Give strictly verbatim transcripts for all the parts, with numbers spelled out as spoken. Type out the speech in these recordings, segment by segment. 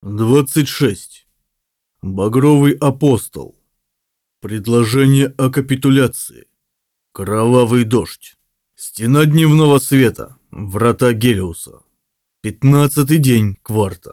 двадцать шесть. Багровый апостол. Предложение о капитуляции. Кровавый дождь. Стена дневного света. Врата Гелиуса. Пятнадцатый день кварта.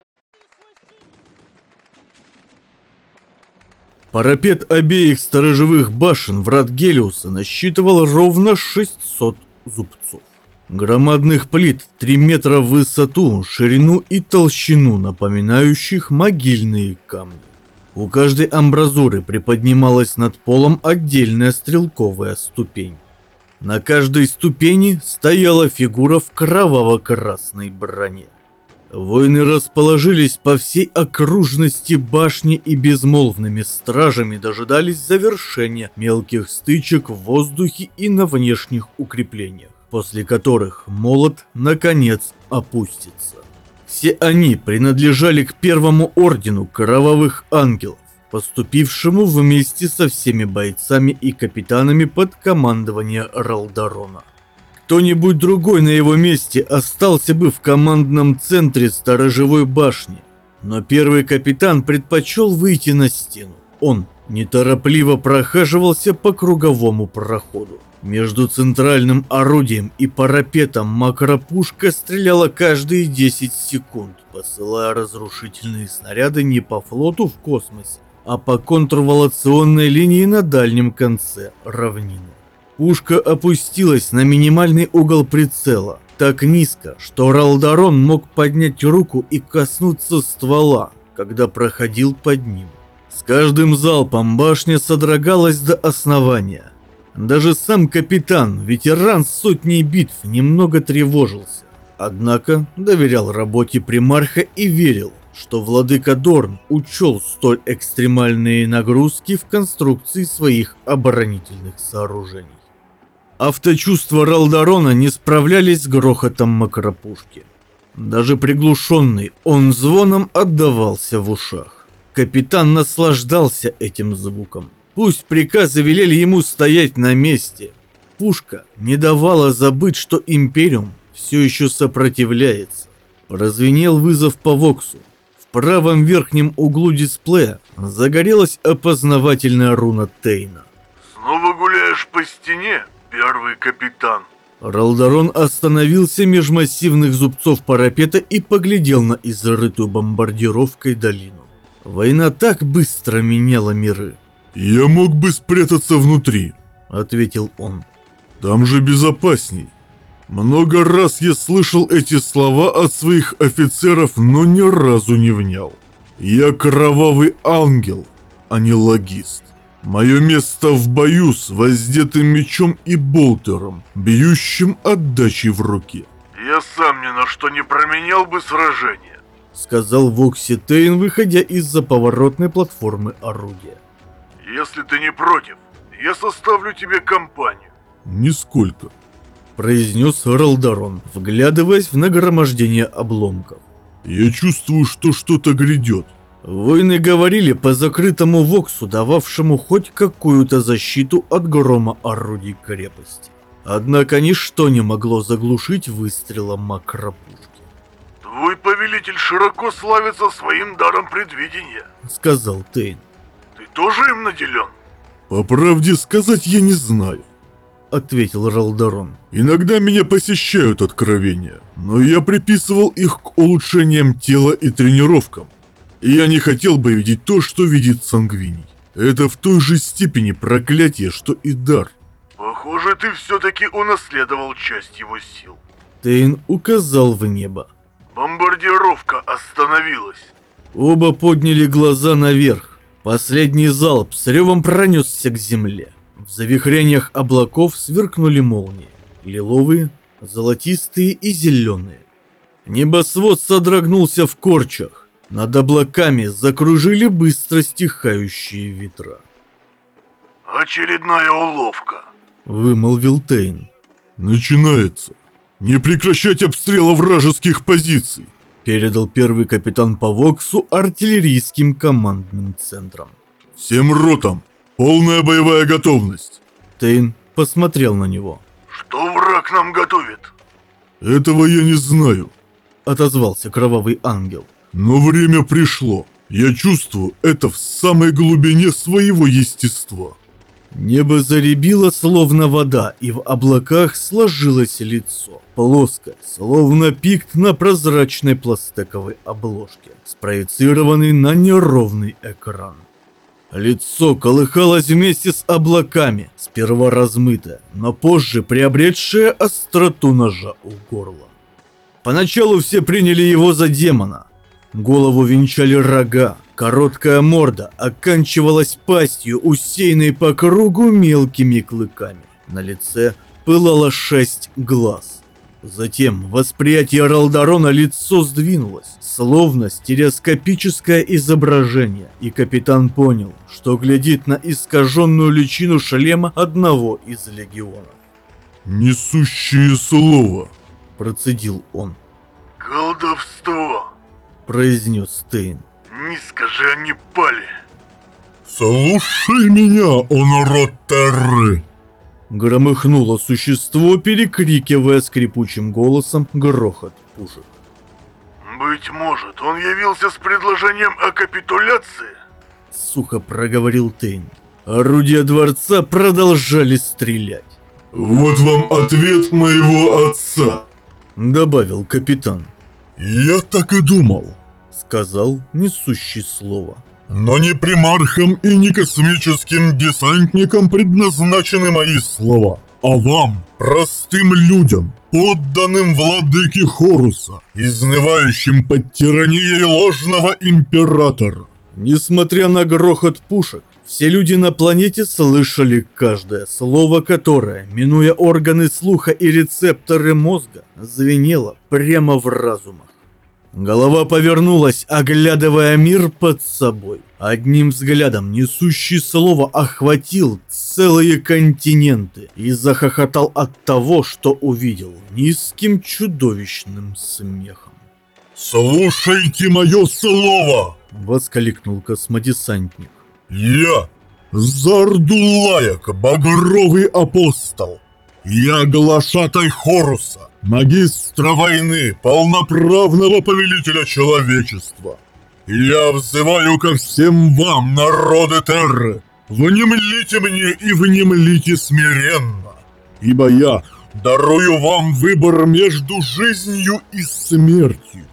Парапет обеих сторожевых башен врат Гелиуса насчитывал ровно шестьсот зубцов. Громадных плит три метра в высоту, ширину и толщину, напоминающих могильные камни. У каждой амбразуры приподнималась над полом отдельная стрелковая ступень. На каждой ступени стояла фигура в кроваво-красной броне. Воины расположились по всей окружности башни и безмолвными стражами дожидались завершения мелких стычек в воздухе и на внешних укреплениях, после которых молот, наконец, опустится. Все они принадлежали к первому ордену Кровавых Ангелов, поступившему вместе со всеми бойцами и капитанами под командование Ралдарона. Кто-нибудь другой на его месте остался бы в командном центре сторожевой башни, но первый капитан предпочел выйти на стену. Он неторопливо прохаживался по круговому проходу. Между центральным орудием и парапетом макропушка стреляла каждые десять секунд, посылая разрушительные снаряды не по флоту в космосе, а по контрволационной линии на дальнем конце равнины. Пушка опустилась на минимальный угол прицела, так низко, что Ралдарон мог поднять руку и коснуться ствола, когда проходил под ним. С каждым залпом башня содрогалась до основания. Даже сам капитан, ветеран сотни битв, немного тревожился. Однако доверял работе примарха и верил, что владыка Дорн учел столь экстремальные нагрузки в конструкции своих оборонительных сооружений. Авточувства Ралдарона не справлялись с грохотом макропушки. Даже приглушенный он звоном отдавался в ушах. Капитан наслаждался этим звуком. Пусть приказы велели ему стоять на месте. Пушка не давала забыть, что Империум все еще сопротивляется. Прозвенел вызов по Воксу. В правом верхнем углу дисплея загорелась опознавательная руна Тейна. «Снова гуляешь по стене, первый капитан?» Ралдарон остановился меж массивных зубцов парапета и поглядел на изрытую бомбардировкой долину. Война так быстро меняла миры. «Я мог бы спрятаться внутри», — ответил он. «Там же безопасней. Много раз я слышал эти слова от своих офицеров, но ни разу не внял. Я кровавый ангел, а не логист. Мое место в бою с воздетым мечом и болтером, бьющим отдачей в руке». «Я сам ни на что не променял бы сражение», — сказал Вокси Тейн, выходя из-за поворотной платформы орудия. «Если ты не против, я составлю тебе компанию». «Нисколько», — произнес Ралдарон, вглядываясь в нагромождение обломков. «Я чувствую, что что-то грядет». Воины говорили по закрытому Воксу, дававшему хоть какую-то защиту от грома орудий крепости. Однако ничто не могло заглушить выстрела макропушки. «Твой повелитель широко славится своим даром предвидения», — сказал Тейн. «Ты тоже им наделен?» «По правде сказать, я не знаю», — ответил Ралдарон. «Иногда меня посещают откровения, но я приписывал их к улучшениям тела и тренировкам. И я не хотел бы видеть то, что видит Сангвиний. Это в той же степени проклятие, что и дар». «Похоже, ты все-таки унаследовал часть его сил». Тейн указал в небо. «Бомбардировка остановилась». Оба подняли глаза наверх. Последний залп с ревом пронесся к земле. В завихрениях облаков сверкнули молнии. Лиловые, золотистые и зеленые. Небосвод содрогнулся в корчах. Над облаками закружили быстро стихающие ветра. «Очередная уловка», — вымолвил Тейн. «Начинается. Не прекращать обстрела вражеских позиций», — передал первый капитан по Воксу артиллерийским командным центрам. «Всем ротам! Полная боевая готовность!» Тейн посмотрел на него. «Что враг нам готовит?» «Этого я не знаю», — отозвался Кровавый Ангел. Но время пришло. Я чувствую это в самой глубине своего естества. Небо заребило, словно вода, и в облаках сложилось лицо. Плоское, словно пикт на прозрачной пластиковой обложке, спроецированный на неровный экран. Лицо колыхалось вместе с облаками, сперва размытое, но позже приобретшее остроту ножа у горла. Поначалу все приняли его за демона. Голову венчали рога, короткая морда оканчивалась пастью, усеянной по кругу мелкими клыками. На лице пылало шесть глаз. Затем восприятие Ралдарона лицо сдвинулось, словно стереоскопическое изображение, и капитан понял, что глядит на искаженную личину шлема одного из легионов. «Несущие слово», — процедил он. Колдовство. Произнес Стейн. Низко же они пали. «Слушай меня, о народ Терры!» Громыхнуло существо, перекрикивая скрипучим голосом грохот пушек. Быть может, он явился с предложением о капитуляции? Сухо проговорил Тейн. Орудия дворца продолжали стрелять. «Вот вам ответ моего отца», — добавил капитан. «Я так и думал», — сказал несущий слово. «Но не примархам и не космическим десантникам предназначены мои слова, а вам, простым людям, подданным владыке Хоруса, изнывающим под тиранией ложного императора». Несмотря на грохот пушек, все люди на планете слышали каждое слово, которое, минуя органы слуха и рецепторы мозга, звенело прямо в разумах. Голова повернулась, оглядывая мир под собой. Одним взглядом несущий слово охватил целые континенты и захохотал от того, что увидел, низким чудовищным смехом. «Слушайте мое слово!» — воскликнул космодесантник. «Я, Зардуллаяк, багровый апостол, я глашатай Хоруса, магистра войны, полноправного повелителя человечества. Я взываю ко всем вам, народы Терры, внемлите мне и внемлите смиренно, ибо я дарую вам выбор между жизнью и смертью».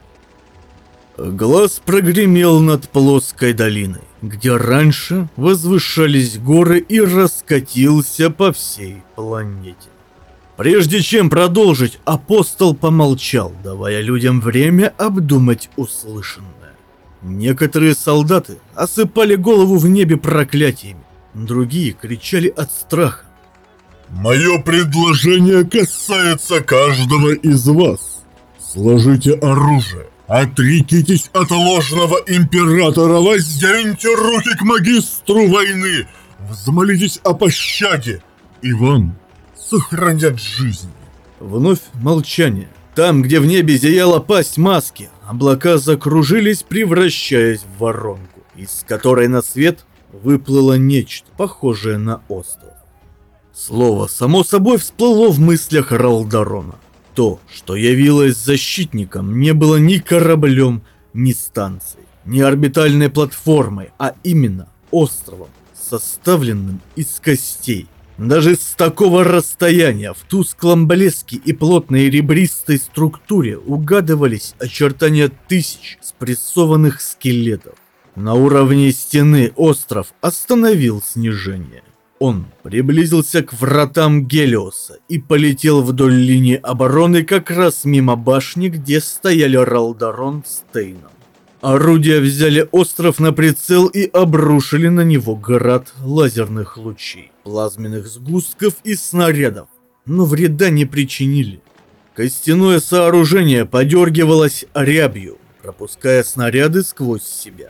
Глаз прогремел над плоской долиной, где раньше возвышались горы, и раскатился по всей планете. Прежде чем продолжить, апостол помолчал, давая людям время обдумать услышанное. Некоторые солдаты осыпали голову в небе проклятиями, другие кричали от страха. «Мое предложение касается каждого из вас. Сложите оружие. Отрекитесь от ложного императора, возденьте руки к магистру войны, взмолитесь о пощаде, и вам сохранят жизнь». Вновь молчание. Там, где в небе зияла пасть маски, облака закружились, превращаясь в воронку, из которой на свет выплыло нечто, похожее на остров. Слово само собой всплыло в мыслях Ралдарона. То, что явилось защитником, не было ни кораблем, ни станцией, ни орбитальной платформой, а именно островом, составленным из костей. Даже с такого расстояния в тусклом блеске и плотной ребристой структуре угадывались очертания тысяч спрессованных скелетов. На уровне стены остров остановил снижение. Он приблизился к вратам Гелиоса и полетел вдоль линии обороны как раз мимо башни, где стояли Ралдарон с Тейном. Орудия взяли остров на прицел и обрушили на него град лазерных лучей, плазменных сгустков и снарядов, но вреда не причинили. Костяное сооружение подергивалось рябью, пропуская снаряды сквозь себя.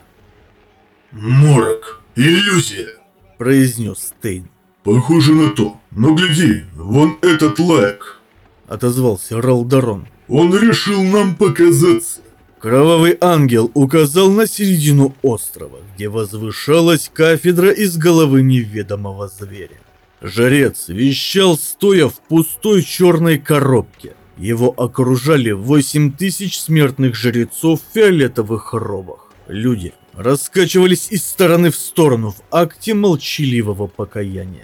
«Морок, иллюзия», — произнес Тейн. «Похоже на то. Но гляди, вон этот лайк», — отозвался Ралдарон. «Он решил нам показаться». Кровавый ангел указал на середину острова, где возвышалась кафедра из головы неведомого зверя. Жрец вещал, стоя в пустой черной коробке. Его окружали восемь тысяч смертных жрецов в фиолетовых робах. Люди раскачивались из стороны в сторону в акте молчаливого покаяния.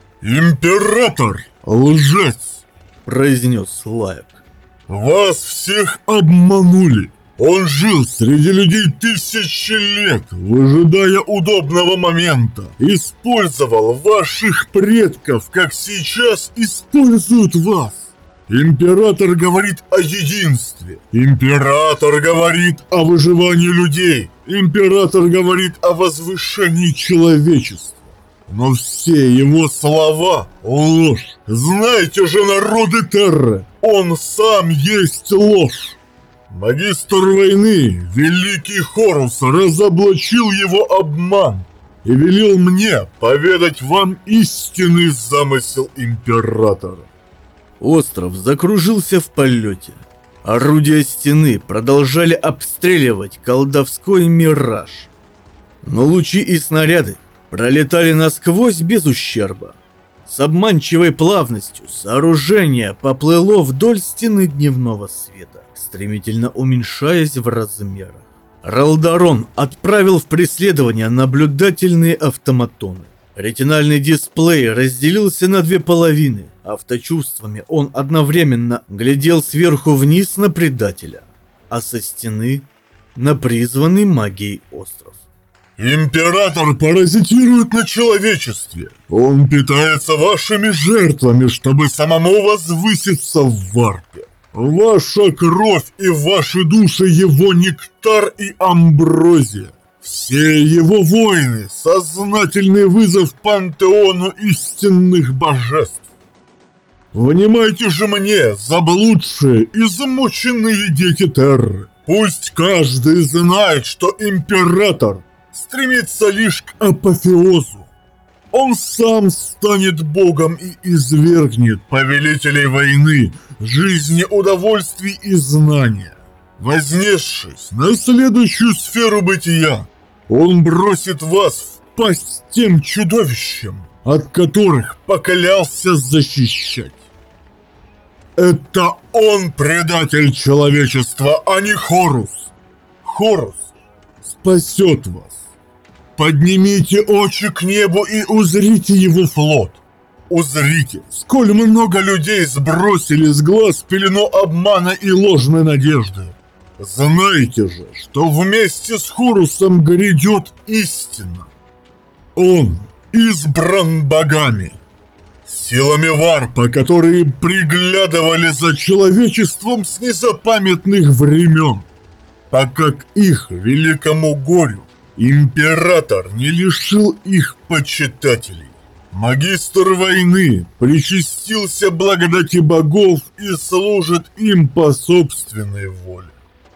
«Император! Лжец!» – произнес Лаек. «Вас всех обманули! Он жил среди людей тысячи лет, выжидая удобного момента. Использовал ваших предков, как сейчас используют вас. Император говорит о единстве. Император говорит о выживании людей. Император говорит о возвышении человечества. Но все его слова – ложь. Знаете же, народы Терры, он сам есть ложь. Магистр войны, великий Хорус, разоблачил его обман и велел мне поведать вам истинный замысел императора». Остров закружился в полете. Орудия стены продолжали обстреливать колдовской мираж. Но лучи и снаряды пролетали насквозь без ущерба. С обманчивой плавностью сооружение поплыло вдоль стены дневного света, стремительно уменьшаясь в размерах. Ралдарон отправил в преследование наблюдательные автоматоны. Ретинальный дисплей разделился на две половины. Авточувствами он одновременно глядел сверху вниз на предателя, а со стены на призванный магией остров. «Император паразитирует на человечестве. Он питается вашими жертвами, чтобы самому возвыситься в варпе. Ваша кровь и ваши души его нектар и амброзия. Все его войны – сознательный вызов пантеону истинных божеств. Внимайте же мне, заблудшие и замученные дети Терры. Пусть каждый знает, что император стремится лишь к апофеозу. Он сам станет богом и извергнет повелителей войны, жизни, удовольствий и знания. Вознесшись на следующую сферу бытия, он бросит вас в пасть тем чудовищам, от которых поклялся защищать. Это он предатель человечества, а не Хорус. Хорус спасет вас. Поднимите очи к небу и узрите его флот. Узрите, сколь много людей сбросили с глаз пелену обмана и ложной надежды. Знайте же, что вместе с Хорусом грядет истина. Он избран богами, силами варпа, которые приглядывали за человечеством с незапамятных времен, пока к их великому горю император не лишил их почитателей. Магистр войны причастился благодати богов и служит им по собственной воле.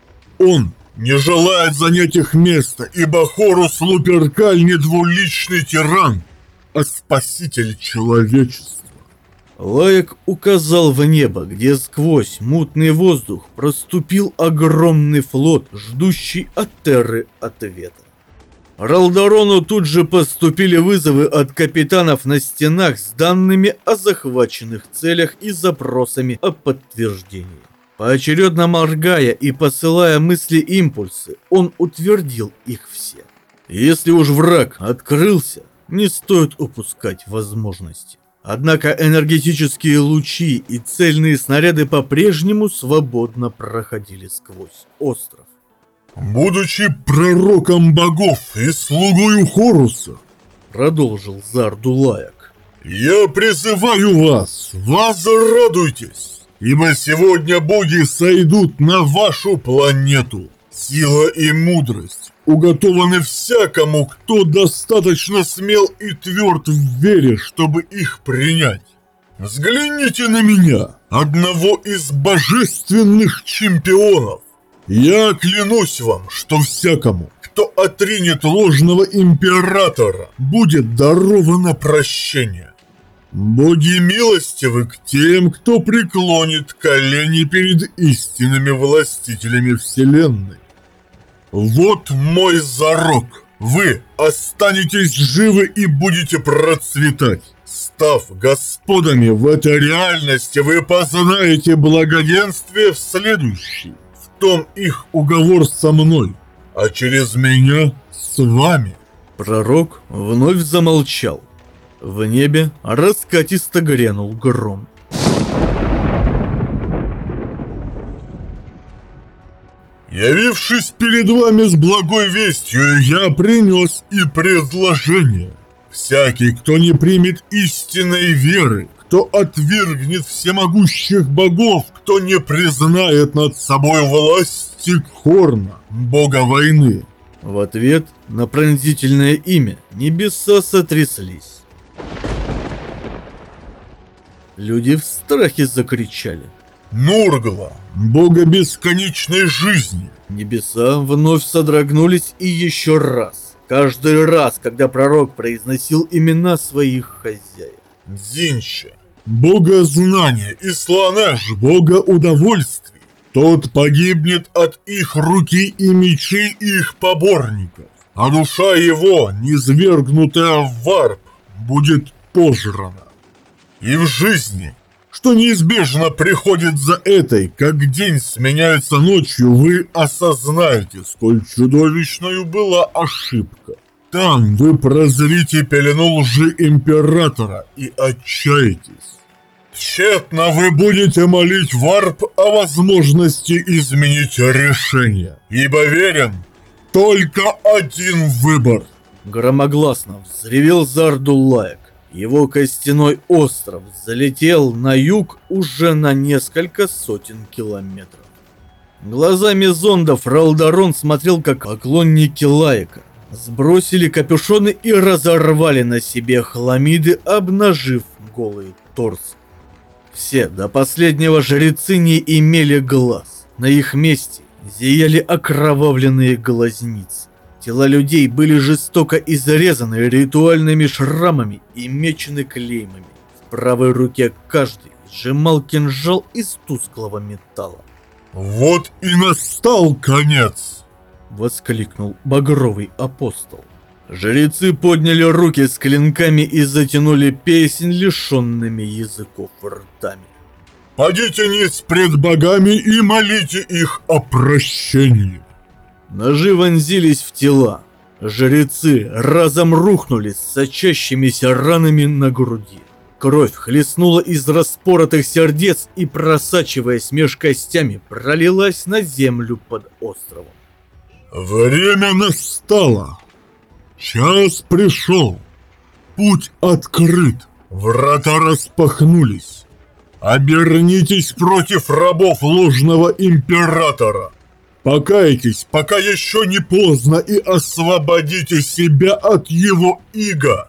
Он не желает занять их место, ибо Хорус Луперкаль не двуличный тиран, а спаситель человечества. Лаек указал в небо, где сквозь мутный воздух проступил огромный флот, ждущий от Терры ответа. Ралдарону тут же поступили вызовы от капитанов на стенах с данными о захваченных целях и запросами о подтверждении. Поочередно моргая и посылая мысли-импульсы, он утвердил их все. Если уж враг открылся, не стоит упускать возможности. Однако энергетические лучи и цельные снаряды по-прежнему свободно проходили сквозь остров. «Будучи пророком богов и слугою Хоруса, — продолжил Зарду Лаек, — я призываю вас, возрадуйтесь, ибо сегодня боги сойдут на вашу планету. Сила и мудрость уготованы всякому, кто достаточно смел и тверд в вере, чтобы их принять. Взгляните на меня, одного из божественных чемпионов. Я клянусь вам, что всякому, кто отринет ложного императора, будет даровано прощение. Боги милостивы к тем, кто преклонит колени перед истинными властителями вселенной. Вот мой зарок. Вы останетесь живы и будете процветать. Став господами в этой реальности, вы познаете благоденствие в следующей. В том их уговор со мной, а через меня с вами. Пророк вновь замолчал. В небе раскатисто грянул гром. Явившись перед вами с благой вестью, я принес и предложение. Всякий, кто не примет истинной веры, кто отвергнет всемогущих богов, кто не признает над собой власти Хорна, бога войны. В ответ на пронзительное имя небеса сотряслись. Люди в страхе закричали. Нургла, бога бесконечной жизни. Небеса вновь содрогнулись и еще раз. Каждый раз, когда пророк произносил имена своих хозяев. Дзинча, бога знания, и Сланеш, бога удовольствий. Тот погибнет от их руки и мечей их поборников, а душа его, низвергнутая в варп, будет пожрана. И в жизни, что неизбежно приходит за этой, как день сменяется ночью, вы осознаете, сколь чудовищною была ошибка. Там вы прозрите пелену лжи императора и отчаетесь. Тщетно вы будете молить варп о возможности изменить решение, ибо верен только один выбор. Громогласно взревел Зардулаек. Его костяной остров залетел на юг уже на несколько сотен километров. Глазами зондов Ралдарон смотрел, как поклонники Лаека сбросили капюшоны и разорвали на себе хламиды, обнажив голые торсы. Все до последнего жрецы не имели глаз. На их месте зияли окровавленные глазницы. Тела людей были жестоко изрезаны ритуальными шрамами и мечены клеймами. В правой руке каждый сжимал кинжал из тусклого металла. «Вот и настал конец!» — воскликнул багровый апостол. Жрецы подняли руки с клинками и затянули песнь лишенными языков ртами. «Падите ниц пред богами и молите их о прощении!» Ножи вонзились в тела. Жрецы разом рухнули с сочащимися ранами на груди. Кровь хлестнула из распоротых сердец и, просачиваясь меж костями, пролилась на землю под островом. «Время настало! Час пришел! Путь открыт! Врата распахнулись! Обернитесь против рабов ложного императора! Покайтесь, пока еще не поздно, и освободите себя от его ига!»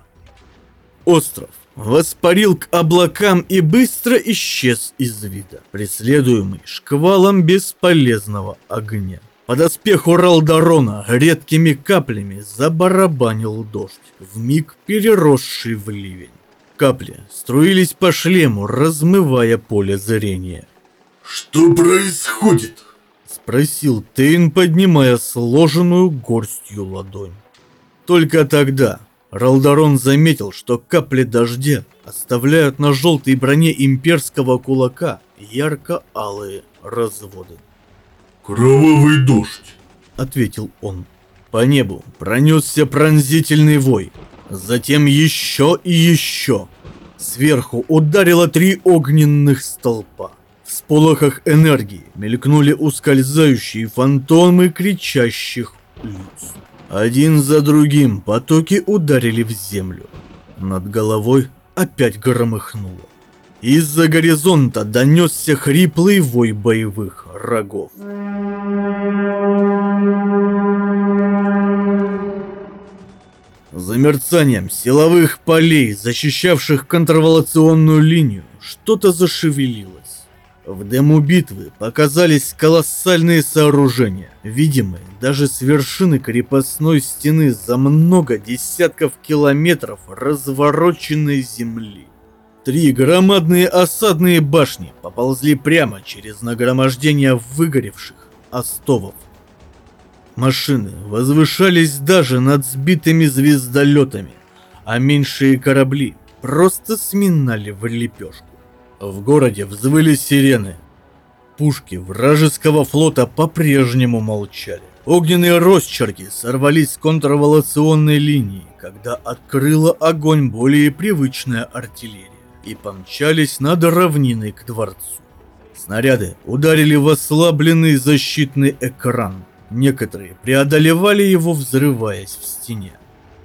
Остров воспарил к облакам и быстро исчез из вида, преследуемый шквалом бесполезного огня. По доспеху Ралдарона редкими каплями забарабанил дождь, вмиг переросший в ливень. Капли струились по шлему, размывая поле зрения. «Что происходит?» — спросил Тейн, поднимая сложенную горстью ладонь. Только тогда Ралдарон заметил, что капли дождя оставляют на желтой броне имперского кулака ярко-алые разводы. «Кровавый дождь», — ответил он. По небу пронесся пронзительный вой, затем еще и еще. Сверху ударило три огненных столпа. В сполохах энергии мелькнули ускользающие фантомы кричащих лиц. Один за другим потоки ударили в землю. Над головой опять громыхнуло. Из-за горизонта донесся хриплый вой боевых рогов. За мерцанием силовых полей, защищавших контрволационную линию, что-то зашевелилось. В дыму битвы показались колоссальные сооружения, видимые даже с вершины крепостной стены за много десятков километров развороченной земли. Три громадные осадные башни поползли прямо через нагромождение выгоревших остовов. Машины возвышались даже над сбитыми звездолетами, а меньшие корабли просто сминали в лепешку. В городе взвыли сирены. Пушки вражеского флота по-прежнему молчали. Огненные росчерки сорвались с контрволационной линии, когда открыла огонь более привычная артиллерия, и помчались над равниной к дворцу. Снаряды ударили в ослабленный защитный экран. Некоторые преодолевали его, взрываясь в стене.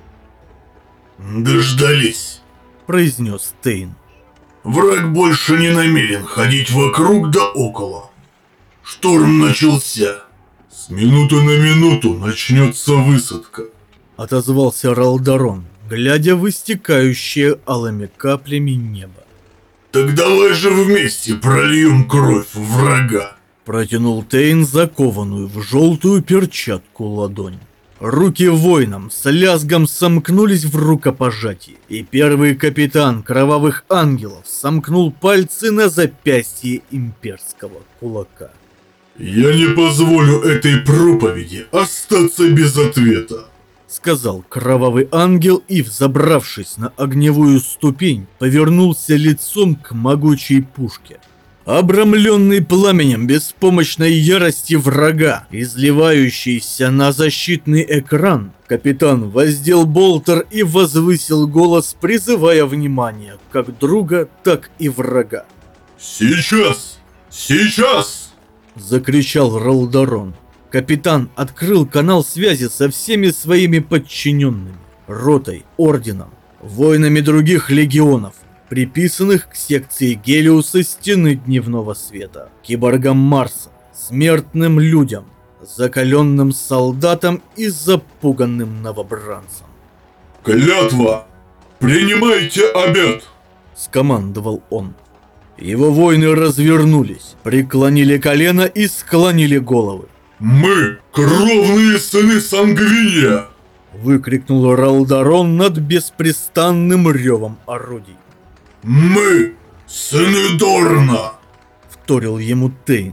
«Дождались», — произнес Тейн. «Враг больше не намерен ходить вокруг да около. Штурм начался». «С минуты на минуту начнется высадка», — отозвался Ралдарон, глядя в истекающее алыми каплями небо. «Так давай же вместе прольем кровь врага», — протянул Тейн закованную в желтую перчатку ладонь. Руки воинам с лязгом сомкнулись в рукопожатии, и первый капитан Кровавых Ангелов сомкнул пальцы на запястье имперского кулака. «Я не позволю этой проповеди остаться без ответа», — сказал Кровавый Ангел и, взобравшись на огневую ступень, повернулся лицом к могучей пушке. Обрамленный пламенем беспомощной ярости врага, изливающийся на защитный экран, капитан воздел болтер и возвысил голос, призывая внимание как друга, так и врага. «Сейчас! Сейчас!» — закричал Ралдарон. Капитан открыл канал связи со всеми своими подчиненными, ротой, орденом, воинами других легионов, приписанных к секции Гелиуса Стены Дневного Света, киборгам Марса, смертным людям, закаленным солдатам и запуганным новобранцам. «Клятва! Принимайте обет!» — скомандовал он. Его воины развернулись, преклонили колено и склонили головы. «Мы — кровные сыны Сангвиния!» — выкрикнул Ралдарон над беспрестанным ревом орудий. «Мы — сыны Дорна!» — вторил ему Тейн.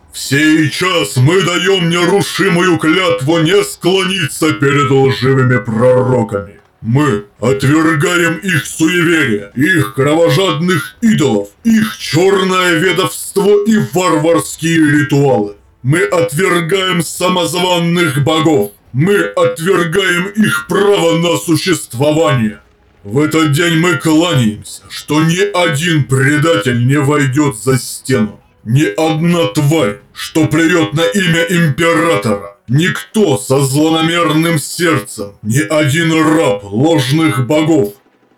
«Сейчас мы даем нерушимую клятву не склониться перед лживыми пророками. Мы отвергаем их суеверия, их кровожадных идолов, их черное ведовство и варварские ритуалы. Мы отвергаем самозванных богов. Мы отвергаем их право на существование. В этот день мы кланяемся, что ни один предатель не войдет за стену. Ни одна тварь, что плюет на имя Императора. Никто со злонамеренным сердцем. Ни один раб ложных богов.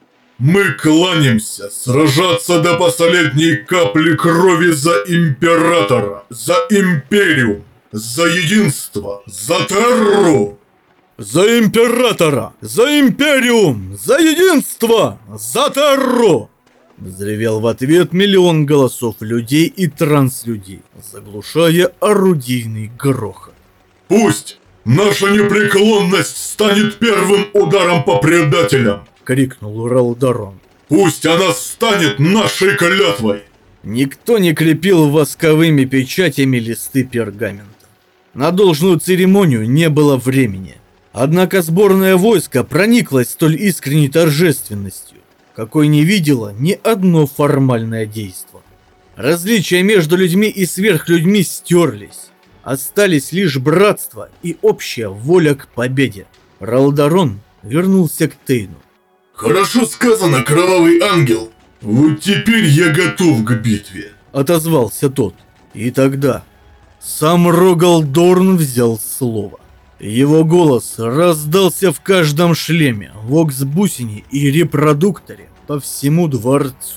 Мы кланяемся сражаться до последней капли крови за Императора, за Империум, за единство, за Терру. «За Императора! За Империум! За единство! За Терру!» Взревел в ответ миллион голосов людей и транслюдей, заглушая орудийный грохот. «Пусть наша непреклонность станет первым ударом по предателям!» — крикнул Ралдарон. «Пусть она станет нашей клятвой!» Никто не крепил восковыми печатями листы пергамента. На должную церемонию не было времени. Однако сборное войско прониклось столь искренней торжественностью, какой не видело ни одно формальное действо. Различия между людьми и сверхлюдьми стерлись. Остались лишь братство и общая воля к победе. Ралдарон вернулся к Тейну. «Хорошо сказано, Кровавый Ангел!» «Вот теперь я готов к битве!» — отозвался тот. И тогда сам Рогал Дорн взял слово. Его голос раздался в каждом шлеме, вокс-бусине и репродукторе по всему дворцу.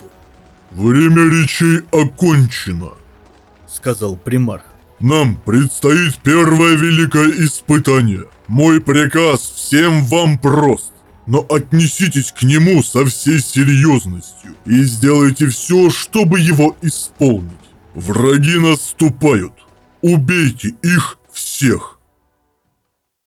«Время речей окончено», — сказал примарх. «Нам предстоит первое великое испытание. Мой приказ всем вам прост, но отнеситесь к нему со всей серьезностью и сделайте все, чтобы его исполнить. Враги наступают. Убейте их всех.